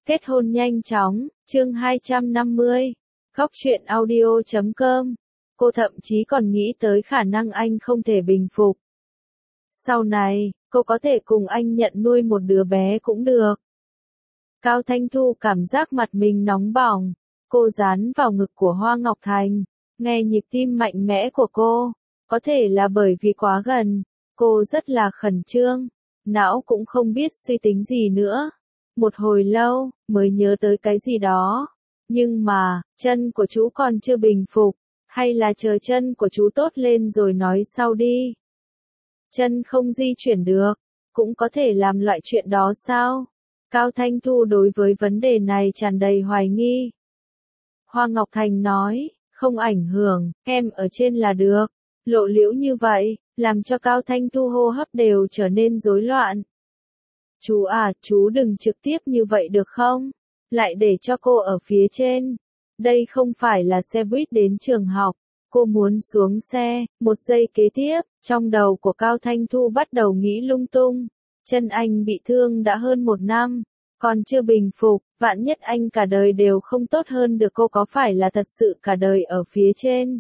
Kết hôn nhanh chóng, chương 250. Góc truyện audio.com. Cô thậm chí còn nghĩ tới khả năng anh không thể bình phục. Sau này, cô có thể cùng anh nhận nuôi một đứa bé cũng được. Cao Thanh Thu cảm giác mặt mình nóng bỏng. Cô dán vào ngực của Hoa Ngọc Thành, nghe nhịp tim mạnh mẽ của cô. Có thể là bởi vì quá gần, cô rất là khẩn trương, não cũng không biết suy tính gì nữa. Một hồi lâu, mới nhớ tới cái gì đó. Nhưng mà, chân của chú còn chưa bình phục, hay là chờ chân của chú tốt lên rồi nói sau đi. Chân không di chuyển được, cũng có thể làm loại chuyện đó sao? Cao Thanh Thu đối với vấn đề này tràn đầy hoài nghi. Hoa Ngọc Thành nói, không ảnh hưởng, em ở trên là được. Lộ liễu như vậy, làm cho Cao Thanh Thu hô hấp đều trở nên rối loạn. Chú à, chú đừng trực tiếp như vậy được không? Lại để cho cô ở phía trên. Đây không phải là xe buýt đến trường học. Cô muốn xuống xe. Một giây kế tiếp, trong đầu của Cao Thanh Thu bắt đầu nghĩ lung tung. Chân anh bị thương đã hơn 1 năm. Còn chưa bình phục, vạn nhất anh cả đời đều không tốt hơn được, cô có phải là thật sự cả đời ở phía trên?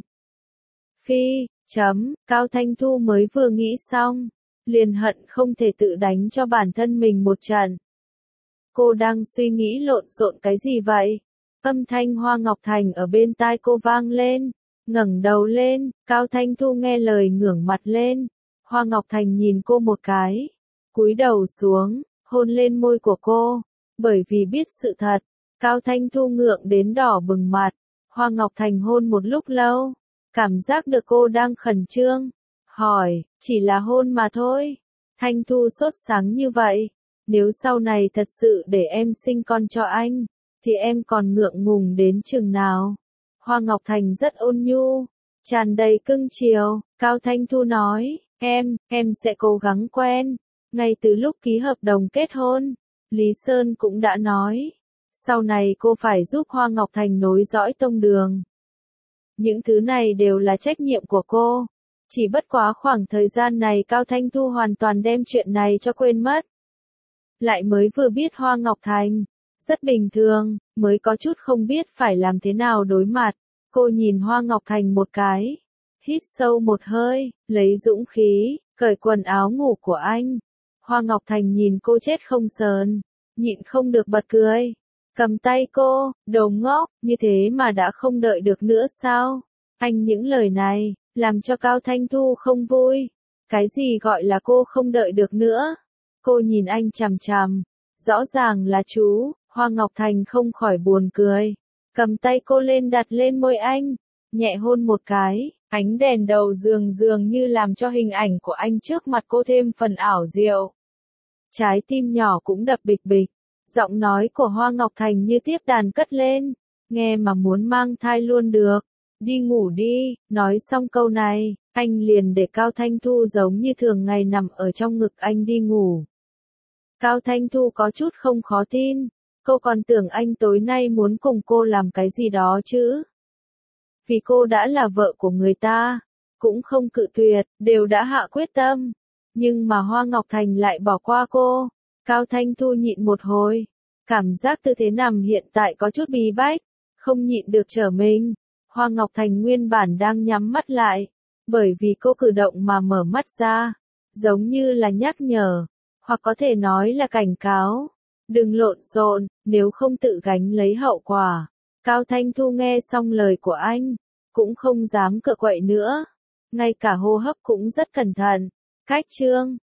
Cao Thanh Thu mới vừa nghĩ xong, liền hận không thể tự đánh cho bản thân mình một trận. Cô đang suy nghĩ lộn xộn cái gì vậy? Âm thanh Hoa Ngọc Thành ở bên tai cô vang lên, ngẩng đầu lên, Cao Thanh Thu nghe lời ngửa mặt lên. Hoa Ngọc Thành nhìn cô một cái, cúi đầu xuống, hôn lên môi của cô. Bởi vì biết sự thật, Cao Thanh Thu ngượng đến đỏ bừng mặt. Hoa Ngọc Thành hôn một lúc lâu, cảm giác được cô đang khẩn trương, hỏi, chỉ là hôn mà thôi. Thanh Thu sốt sắng như vậy, nếu sau này thật sự để em sinh con cho anh, thì em còn ngượng ngùng đến chừng nào? Hoa Ngọc Thành rất ôn nhu, tràn đầy cưng chiều. Cao Thanh Thu nói, em sẽ cố gắng quen. Ngay từ lúc ký hợp đồng kết hôn, Lý Sơn cũng đã nói, sau này cô phải giúp Hoa Ngọc Thành nối dõi tông đường. Những thứ này đều là trách nhiệm của cô. Chỉ bất quá khoảng thời gian này Cao Thanh Thu hoàn toàn đem chuyện này cho quên mất. Lại mới vừa biết Hoa Ngọc Thành, rất bình thường, mới có chút không biết phải làm thế nào đối mặt. Cô nhìn Hoa Ngọc Thành một cái, hít sâu một hơi, lấy dũng khí, cởi quần áo ngủ của anh. Hoa Ngọc Thành nhìn cô chết không sờn, nhịn không được bật cười. Cầm tay cô, đồ ngốc, như thế mà đã không đợi được nữa sao? Anh những lời này, làm cho Cao Thanh Thu không vui. Cái gì gọi là cô không đợi được nữa? Cô nhìn anh chằm chằm, rõ ràng là chú. Hoa Ngọc Thành không khỏi buồn cười. Cầm tay cô lên đặt lên môi anh, nhẹ hôn một cái. Ánh đèn đầu giường dường như làm cho hình ảnh của anh trước mặt cô thêm phần ảo diệu. Trái tim nhỏ cũng đập bịch bịch. Giọng nói của Hoa Ngọc Thành như tiếp đàn cất lên, nghe mà muốn mang thai luôn được. Đi ngủ đi. Nói xong câu này, anh liền để Cao Thanh Thu giống như thường ngày nằm ở trong ngực anh đi ngủ. Cao Thanh Thu có chút không khó tin, cô còn tưởng anh tối nay muốn cùng cô làm cái gì đó chứ. Vì cô đã là vợ của người ta, cũng không cự tuyệt, đều đã hạ quyết tâm. Nhưng mà Hoa Ngọc Thành lại bỏ qua cô. Cao Thanh Thu nhịn một hồi, cảm giác tư thế nằm hiện tại có chút bí bách, không nhịn được trở mình. Hoa Ngọc Thành nguyên bản đang nhắm mắt lại, bởi vì cô cử động mà mở mắt ra, giống như là nhắc nhở, hoặc có thể nói là cảnh cáo. Đừng lộn xộn, nếu không tự gánh lấy hậu quả. Cao Thanh Thu nghe xong lời của anh, cũng không dám cựa quậy nữa, ngay cả hô hấp cũng rất cẩn thận. Cách chương